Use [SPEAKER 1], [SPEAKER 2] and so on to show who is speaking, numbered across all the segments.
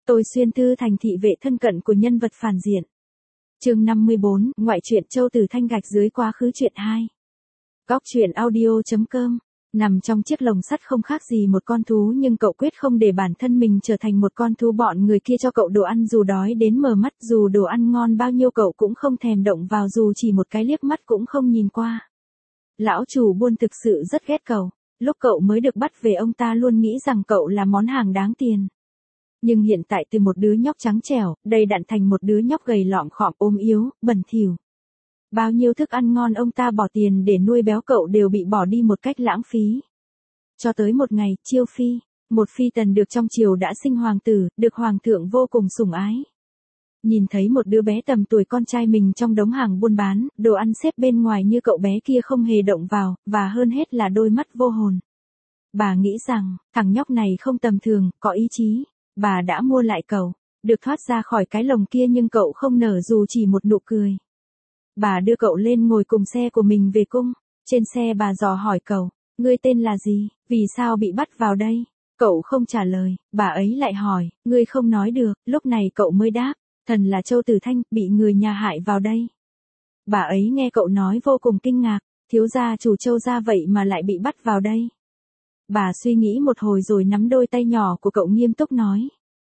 [SPEAKER 1] Tôi xuyên thư thành thị vệ thân cận của nhân vật phản diện. Chương 54, ngoại truyện Châu Tử Thanh gạch dưới quá khứ truyện 2. Góc truyện audio.com. Nằm trong chiếc lồng sắt không khác gì một con thú, nhưng cậu quyết không để bản thân mình trở thành một con thú. Bọn người kia cho cậu đồ ăn dù đói đến mờ mắt, dù đồ ăn ngon bao nhiêu cậu cũng không thèm động vào, dù chỉ một cái liếc mắt cũng không nhìn qua. Lão chủ buôn thực sự rất ghét cậu. Lúc cậu mới được bắt về, ông ta luôn nghĩ rằng cậu là món hàng đáng tiền. Nhưng hiện tại từ một đứa nhóc trắng trẻo, đầy đặn thành một đứa nhóc gầy lọm khọm, ốm yếu, bẩn thỉu. Bao nhiêu thức ăn ngon ông ta bỏ tiền để nuôi béo cậu đều bị bỏ đi một cách lãng phí. Cho tới một ngày, Chiêu Phi, một phi tần được trong triều đã sinh hoàng tử, được hoàng thượng vô cùng sủng ái. Nhìn thấy một đứa bé tầm tuổi con trai mình trong đống hàng buôn bán, đồ ăn xếp bên ngoài như cậu bé kia không hề động vào, và hơn hết là đôi mắt vô hồn. Bà nghĩ rằng, thằng nhóc này không tầm thường, có ý chí. Bà đã mua lại cậu, được thoát ra khỏi cái lồng kia, nhưng cậu không nở dù chỉ một nụ cười. Bà đưa cậu lên ngồi cùng xe của mình về cung. Trên xe bà dò hỏi cậu, ngươi tên là gì, vì sao bị bắt vào đây? Cậu không trả lời, bà ấy lại hỏi, ngươi không nói được, lúc này cậu mới đáp, thần là Châu Tử Thanh, bị người nhà hại vào đây. Bà ấy nghe cậu nói vô cùng kinh ngạc, thiếu gia chủ Châu gia vậy mà lại bị bắt vào đây. Bà suy nghĩ một hồi rồi nắm đôi tay nhỏ của cậu nghiêm túc nói.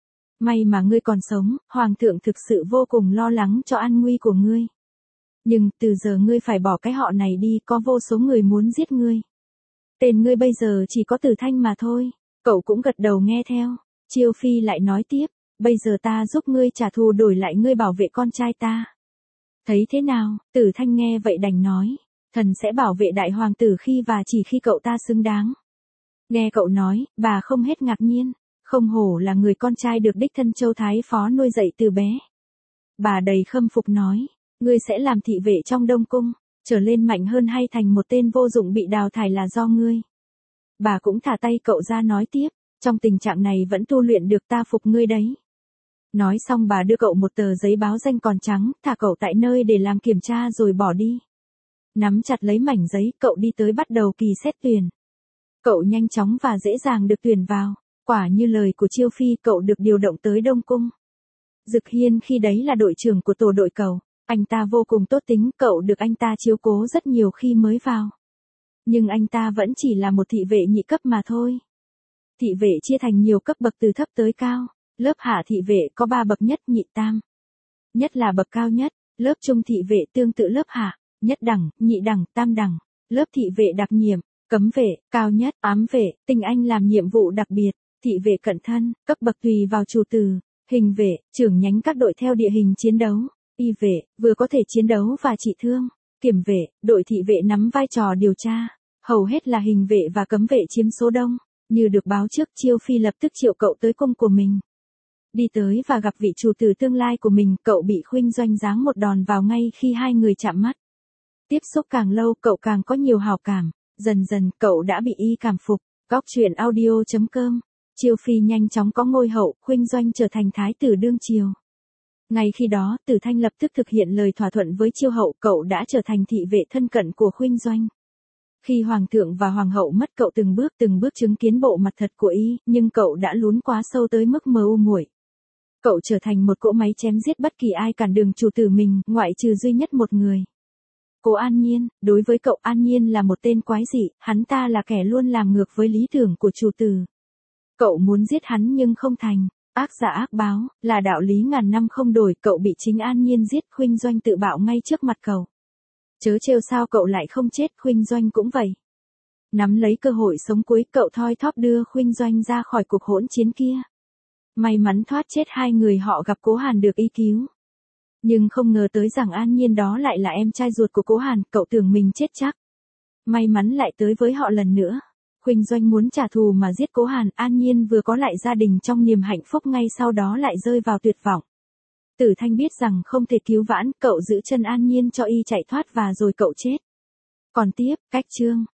[SPEAKER 1] May mà ngươi còn sống, hoàng thượng thực sự vô cùng lo lắng cho an nguy của ngươi. Nhưng từ giờ ngươi phải bỏ cái họ này đi, có vô số người muốn giết ngươi. Tên ngươi bây giờ chỉ có Tử Thanh mà thôi. Cậu cũng gật đầu nghe theo. Chiêu Phi lại nói tiếp, bây giờ ta giúp ngươi trả thù, đổi lại ngươi bảo vệ con trai ta. Thấy thế nào? Tử Thanh nghe vậy đành nói, thần sẽ bảo vệ đại hoàng tử khi và chỉ khi cậu ta xứng đáng. Nghe cậu nói, bà không hết ngạc nhiên, không hổ là người con trai được đích thân Châu Thái Phó nuôi dạy từ bé. Bà đầy khâm phục nói, ngươi sẽ làm thị vệ trong Đông Cung, trở lên mạnh hơn hay thành một tên vô dụng bị đào thải là do ngươi. Bà cũng thả tay cậu ra nói tiếp, trong tình trạng này vẫn tu luyện được, ta phục ngươi đấy. Nói xong bà đưa cậu một tờ giấy báo danh còn trắng, thả cậu tại nơi để làm kiểm tra rồi bỏ đi. Nắm chặt lấy mảnh giấy, cậu đi tới bắt đầu kỳ xét tuyển. Cậu nhanh chóng và dễ dàng được tuyển vào, quả như lời của Chiêu Phi, cậu được điều động tới Đông Cung. Dực Hiên khi đấy là đội trưởng của tổ đội cậu, anh ta vô cùng tốt tính, cậu được anh ta chiếu cố rất nhiều khi mới vào. Nhưng anh ta vẫn chỉ là một thị vệ nhị cấp mà thôi. Thị vệ chia thành nhiều cấp bậc từ thấp tới cao, lớp hạ thị vệ có 3 bậc: nhất, nhị, tam. Nhất là bậc cao nhất, lớp trung thị vệ tương tự lớp hạ, nhất đẳng, nhị đẳng, tam đẳng, lớp thị vệ đặc nhiệm. Cấm vệ, cao nhất, ám vệ, tinh anh làm nhiệm vụ đặc biệt, thị vệ cận thân, cấp bậc tùy vào chủ từ, hình vệ, trưởng nhánh các đội theo địa hình chiến đấu, y vệ, vừa có thể chiến đấu và trị thương, kiểm vệ, đội thị vệ nắm vai trò điều tra, hầu hết là hình vệ và cấm vệ chiếm số đông. Như được báo trước, Chiêu Phi lập tức triệu cậu tới cung của mình. Đi tới và gặp vị chủ tử tương lai của mình, cậu bị Khuynh Doanh giáng một đòn vào ngay khi hai người chạm mắt. Tiếp xúc càng lâu, cậu càng có nhiều hảo cảm. Dần dần, cậu đã bị y cảm phục. Góc truyện audio.com. Chiêu Phi nhanh chóng có ngôi hậu, Khuynh Doanh trở thành thái tử đương triều. Ngay khi đó, Tử Thanh lập tức thực hiện lời thỏa thuận với Chiêu hậu, cậu đã trở thành thị vệ thân cận của Khuynh Doanh. Khi hoàng thượng và hoàng hậu mất, cậu từng bước chứng kiến bộ mặt thật của y, nhưng cậu đã lún quá sâu tới mức mờ u muội. Cậu trở thành một cỗ máy chém giết bất kỳ ai cản đường chủ tử mình, ngoại trừ duy nhất một người. Cố An Nhiên. Đối với cậu, An Nhiên là một tên quái dị, hắn ta là kẻ luôn làm ngược với lý tưởng của chủ tử. Cậu muốn giết hắn nhưng không thành, ác giả ác báo, là đạo lý ngàn năm không đổi, cậu bị chính An Nhiên giết. Khuynh Doanh tự bạo ngay trước mặt cậu. Chớ trêu sao cậu lại không chết, Khuynh Doanh cũng vậy. Nắm lấy cơ hội sống cuối, cậu thoi thóp đưa Khuynh Doanh ra khỏi cuộc hỗn chiến kia. May mắn thoát chết hai người họ gặp Cố Hàn được y cứu. Nhưng không ngờ tới rằng An Nhiên đó lại là em trai ruột của Cố Hàn, cậu tưởng mình chết chắc. May mắn lại tới với họ lần nữa. Khuynh Doanh muốn trả thù mà giết Cố Hàn, An Nhiên vừa có lại gia đình trong niềm hạnh phúc, ngay sau đó lại rơi vào tuyệt vọng. Tử Thanh biết rằng không thể cứu vãn, cậu giữ chân An Nhiên cho y chạy thoát và rồi cậu chết. Còn tiếp, cách chương.